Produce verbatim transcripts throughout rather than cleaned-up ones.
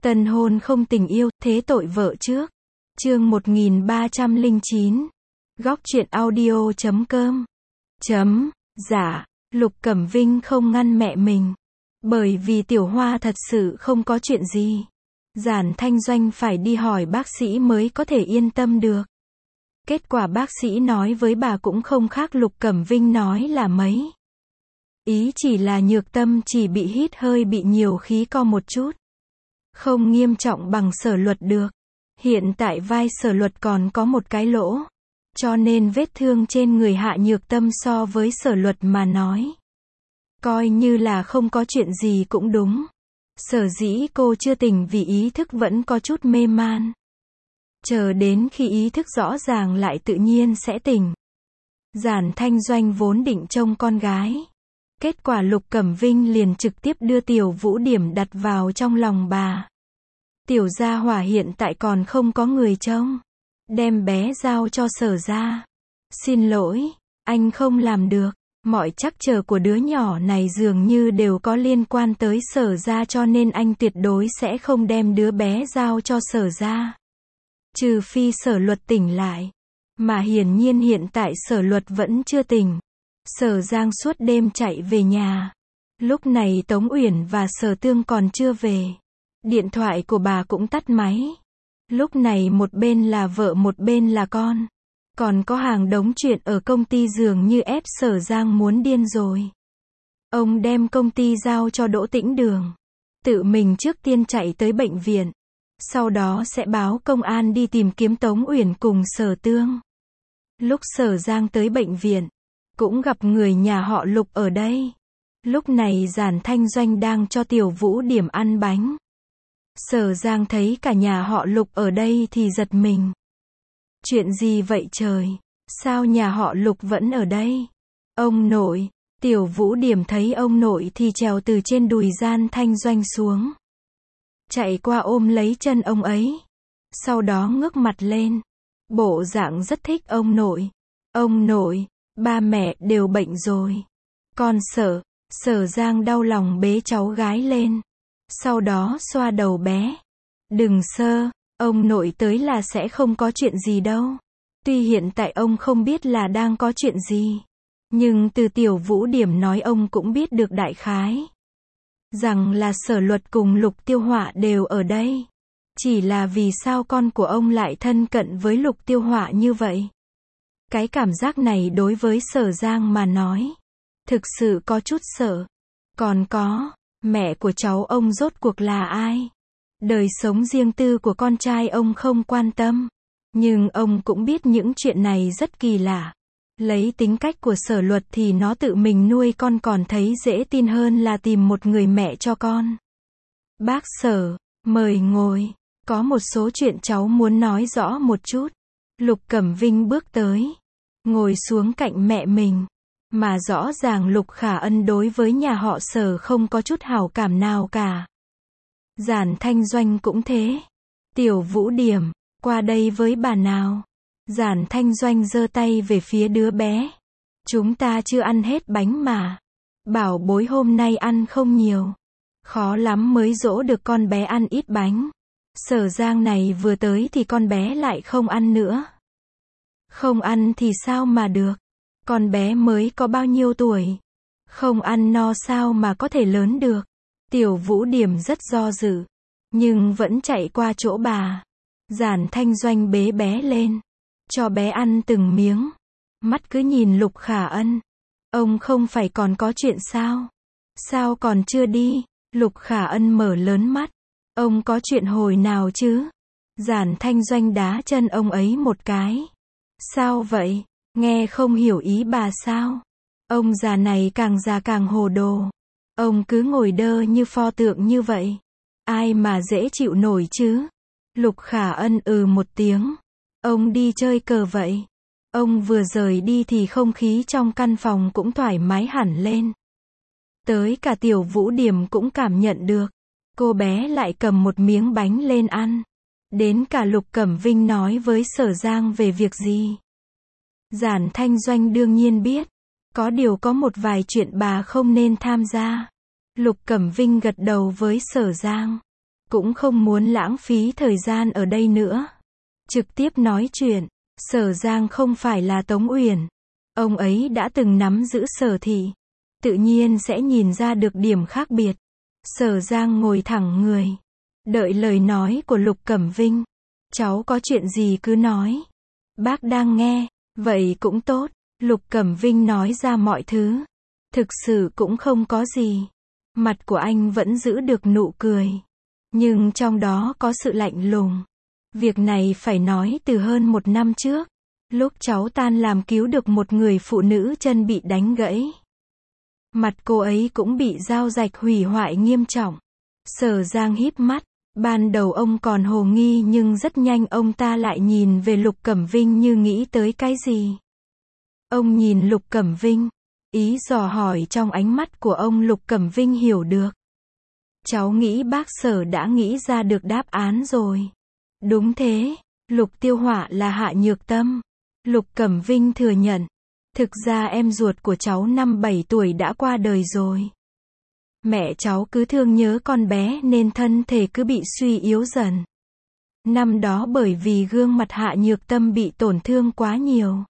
Tân hôn không tình yêu, thế tội vợ trước. Chương một nghìn ba trăm lẻ chín. Góc truyện audio chấm com. Chấm, dạ, Lục Cẩm Vinh không ngăn mẹ mình. Bởi vì Tiểu Hoa thật sự không có chuyện gì. Giản Thanh Doanh phải đi hỏi bác sĩ mới có thể yên tâm được. Kết quả bác sĩ nói với bà cũng không khác Lục Cẩm Vinh nói là mấy. Ý chỉ là Nhược Tâm chỉ bị hít hơi bị nhiều khí co một chút. Không nghiêm trọng bằng Sở Luật được. Hiện tại vai Sở Luật còn có một cái lỗ. Cho nên vết thương trên người Hạ Nhược Tâm so với Sở Luật mà nói. Coi như là không có chuyện gì cũng đúng. Sở dĩ cô chưa tỉnh vì ý thức vẫn có chút mê man. Chờ đến khi ý thức rõ ràng lại tự nhiên sẽ tỉnh. Giản Thanh Doanh vốn định trông con gái. Kết quả Lục Cẩm Vinh liền trực tiếp đưa Tiểu Vũ Điểm đặt vào trong lòng bà. Tiểu gia hỏa hiện tại còn không có người trông. Đem bé giao cho Sở gia. Xin lỗi, anh không làm được. Mọi trắc trở của đứa nhỏ này dường như đều có liên quan tới Sở gia cho nên anh tuyệt đối sẽ không đem đứa bé giao cho Sở gia. Trừ phi Sở Luật tỉnh lại. Mà hiển nhiên hiện tại Sở Luật vẫn chưa tỉnh. Sở Giang suốt đêm chạy về nhà. Lúc này Tống Uyển và Sở Tương còn chưa về. Điện thoại của bà cũng tắt máy. Lúc này một bên là vợ một bên là con. Còn có hàng đống chuyện ở công ty dường như ép Sở Giang muốn điên rồi. Ông đem công ty giao cho Đỗ Tĩnh Đường. Tự mình trước tiên chạy tới bệnh viện. Sau đó sẽ báo công an đi tìm kiếm Tống Uyển cùng Sở Tương. Lúc Sở Giang tới bệnh viện, cũng gặp người nhà họ Lục ở đây. Lúc này Giản Thanh Doanh đang cho Tiểu Vũ Điểm ăn bánh. Sở Giang thấy cả nhà họ Lục ở đây thì giật mình. Chuyện gì vậy trời? Sao nhà họ Lục vẫn ở đây? Ông nội. Tiểu Vũ Điểm thấy ông nội thì trèo từ trên đùi Giản Thanh Doanh xuống. Chạy qua ôm lấy chân ông ấy. Sau đó ngước mặt lên. Bộ dạng rất thích ông nội. Ông nội, ba mẹ đều bệnh rồi. Con Sở, Sở Giang đau lòng bế cháu gái lên. Sau đó xoa đầu bé. Đừng sơ, ông nội tới là sẽ không có chuyện gì đâu. Tuy hiện tại ông không biết là đang có chuyện gì. Nhưng từ Tiểu Vũ Điểm nói ông cũng biết được đại khái. Rằng là Sở Luật cùng Lục Tiêu Họa đều ở đây. Chỉ là vì sao con của ông lại thân cận với Lục Tiêu Họa như vậy? Cái cảm giác này đối với Sở Giang mà nói. Thực sự có chút sợ. Còn có, mẹ của cháu ông rốt cuộc là ai? Đời sống riêng tư của con trai ông không quan tâm. Nhưng ông cũng biết những chuyện này rất kỳ lạ. Lấy tính cách của Sở Luật thì nó tự mình nuôi con còn thấy dễ tin hơn là tìm một người mẹ cho con. Bác Sở, mời ngồi. Có một số chuyện cháu muốn nói rõ một chút. Lục Cẩm Vinh bước tới. Ngồi xuống cạnh mẹ mình. Mà rõ ràng Lục Khả Ân đối với nhà họ Sở không có chút hảo cảm nào cả. Giản Thanh Doanh cũng thế. Tiểu Vũ Điểm, qua đây với bà nào. Giản Thanh Doanh giơ tay về phía đứa bé. Chúng ta chưa ăn hết bánh mà. Bảo bối hôm nay ăn không nhiều. Khó lắm mới dỗ được con bé ăn ít bánh. Sở Giang này vừa tới thì con bé lại không ăn nữa. Không ăn thì sao mà được. Con bé mới có bao nhiêu tuổi. Không ăn no sao mà có thể lớn được. Tiểu Vũ Điểm rất do dự. Nhưng vẫn chạy qua chỗ bà. Giản Thanh Doanh bế bé lên. Cho bé ăn từng miếng. Mắt cứ nhìn Lục Khả Ân. Ông không phải còn có chuyện sao? Sao còn chưa đi? Lục Khả Ân mở lớn mắt. Ông có chuyện hồi nào chứ? Giản Thanh Doanh đá chân ông ấy một cái. Sao vậy? Nghe không hiểu ý bà sao? Ông già này càng già càng hồ đồ. Ông cứ ngồi đơ như pho tượng như vậy. Ai mà dễ chịu nổi chứ? Lục Khả Ân ừ một tiếng. Ông đi chơi cờ vậy. Ông vừa rời đi thì không khí trong căn phòng cũng thoải mái hẳn lên. Tới cả Tiểu Vũ Điểm cũng cảm nhận được. Cô bé lại cầm một miếng bánh lên ăn. Đến cả Lục Cẩm Vinh nói với Sở Giang về việc gì. Giản Thanh Doanh đương nhiên biết. Có điều có một vài chuyện bà không nên tham gia. Lục Cẩm Vinh gật đầu với Sở Giang. cũng không muốn lãng phí thời gian ở đây nữa. Trực tiếp nói chuyện, Sở Giang không phải là Tống Uyển. Ông ấy đã từng nắm giữ Sở thị. Tự nhiên sẽ nhìn ra được điểm khác biệt. Sở Giang ngồi thẳng người. Đợi lời nói của Lục Cẩm Vinh. Cháu có chuyện gì cứ nói. Bác đang nghe. Vậy cũng tốt. Lục Cẩm Vinh nói ra mọi thứ. Thực sự cũng không có gì. Mặt của anh vẫn giữ được nụ cười. Nhưng trong đó có sự lạnh lùng. Việc này phải nói từ hơn một năm trước. Lúc cháu tan làm cứu được một người phụ nữ chân bị đánh gãy. Mặt cô ấy cũng bị dao rạch hủy hoại nghiêm trọng. Sở Giang híp mắt. Ban đầu ông còn hồ nghi nhưng rất nhanh ông ta lại nhìn về Lục Cẩm Vinh như nghĩ tới cái gì. Ông nhìn Lục Cẩm Vinh. Ý dò hỏi trong ánh mắt của ông Lục Cẩm Vinh hiểu được. Cháu nghĩ bác Sở đã nghĩ ra được đáp án rồi. Đúng thế, Lục Tiêu Họa là Hạ Nhược Tâm. Lục Cẩm Vinh thừa nhận. Thực ra em ruột của cháu năm bảy tuổi đã qua đời rồi. Mẹ cháu cứ thương nhớ con bé nên thân thể cứ bị suy yếu dần. Năm đó bởi vì gương mặt Hạ Nhược Tâm bị tổn thương quá nhiều.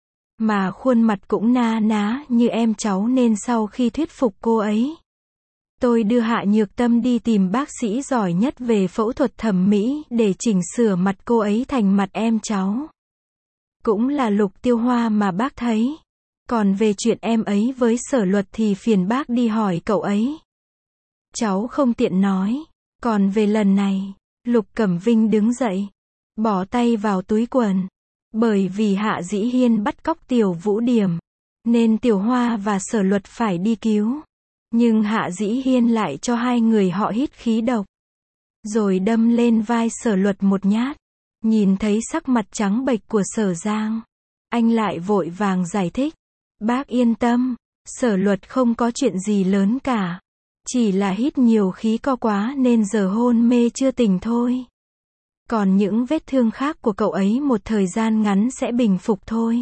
Mà khuôn mặt cũng na ná như em cháu nên sau khi thuyết phục cô ấy. Tôi đưa Hạ Nhược Tâm đi tìm bác sĩ giỏi nhất về phẫu thuật thẩm mỹ để chỉnh sửa mặt cô ấy thành mặt em cháu. Cũng là Lục Tiêu Hoa mà bác thấy. Còn về chuyện em ấy với Sở Luật thì phiền bác đi hỏi cậu ấy. Cháu không tiện nói. Còn về lần này, Lục Cẩm Vinh đứng dậy. Bỏ tay vào túi quần. Bởi vì Hạ Dĩ Hiên bắt cóc Tiểu Vũ Điểm. Nên Tiểu Hoa và Sở Luật phải đi cứu. Nhưng Hạ Dĩ Hiên lại cho hai người họ hít khí độc. Rồi đâm lên vai Sở Luật một nhát. Nhìn thấy sắc mặt trắng bệch của Sở Giang. Anh lại vội vàng giải thích. Bác yên tâm. Sở Luật không có chuyện gì lớn cả. Chỉ là hít nhiều khí co quá nên giờ hôn mê chưa tỉnh thôi. Còn những vết thương khác của cậu ấy một thời gian ngắn sẽ bình phục thôi.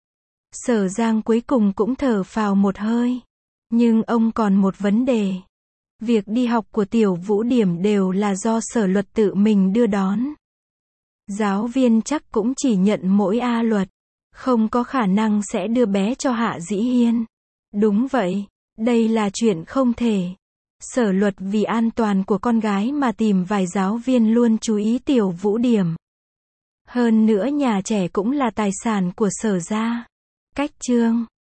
Sở Giang cuối cùng cũng thở phào một hơi. Nhưng ông còn một vấn đề. Việc đi học của Tiểu Vũ Điểm đều là do Sở Luật tự mình đưa đón. Giáo viên chắc cũng chỉ nhận mỗi A Luật. Không có khả năng sẽ đưa bé cho Hạ Dĩ Hiên. Đúng vậy. Đây là chuyện không thể. Sở Luật vì an toàn của con gái mà tìm vài giáo viên luôn chú ý Tiểu Vũ Điểm. Hơn nữa nhà trẻ cũng là tài sản của Sở gia. Cách chương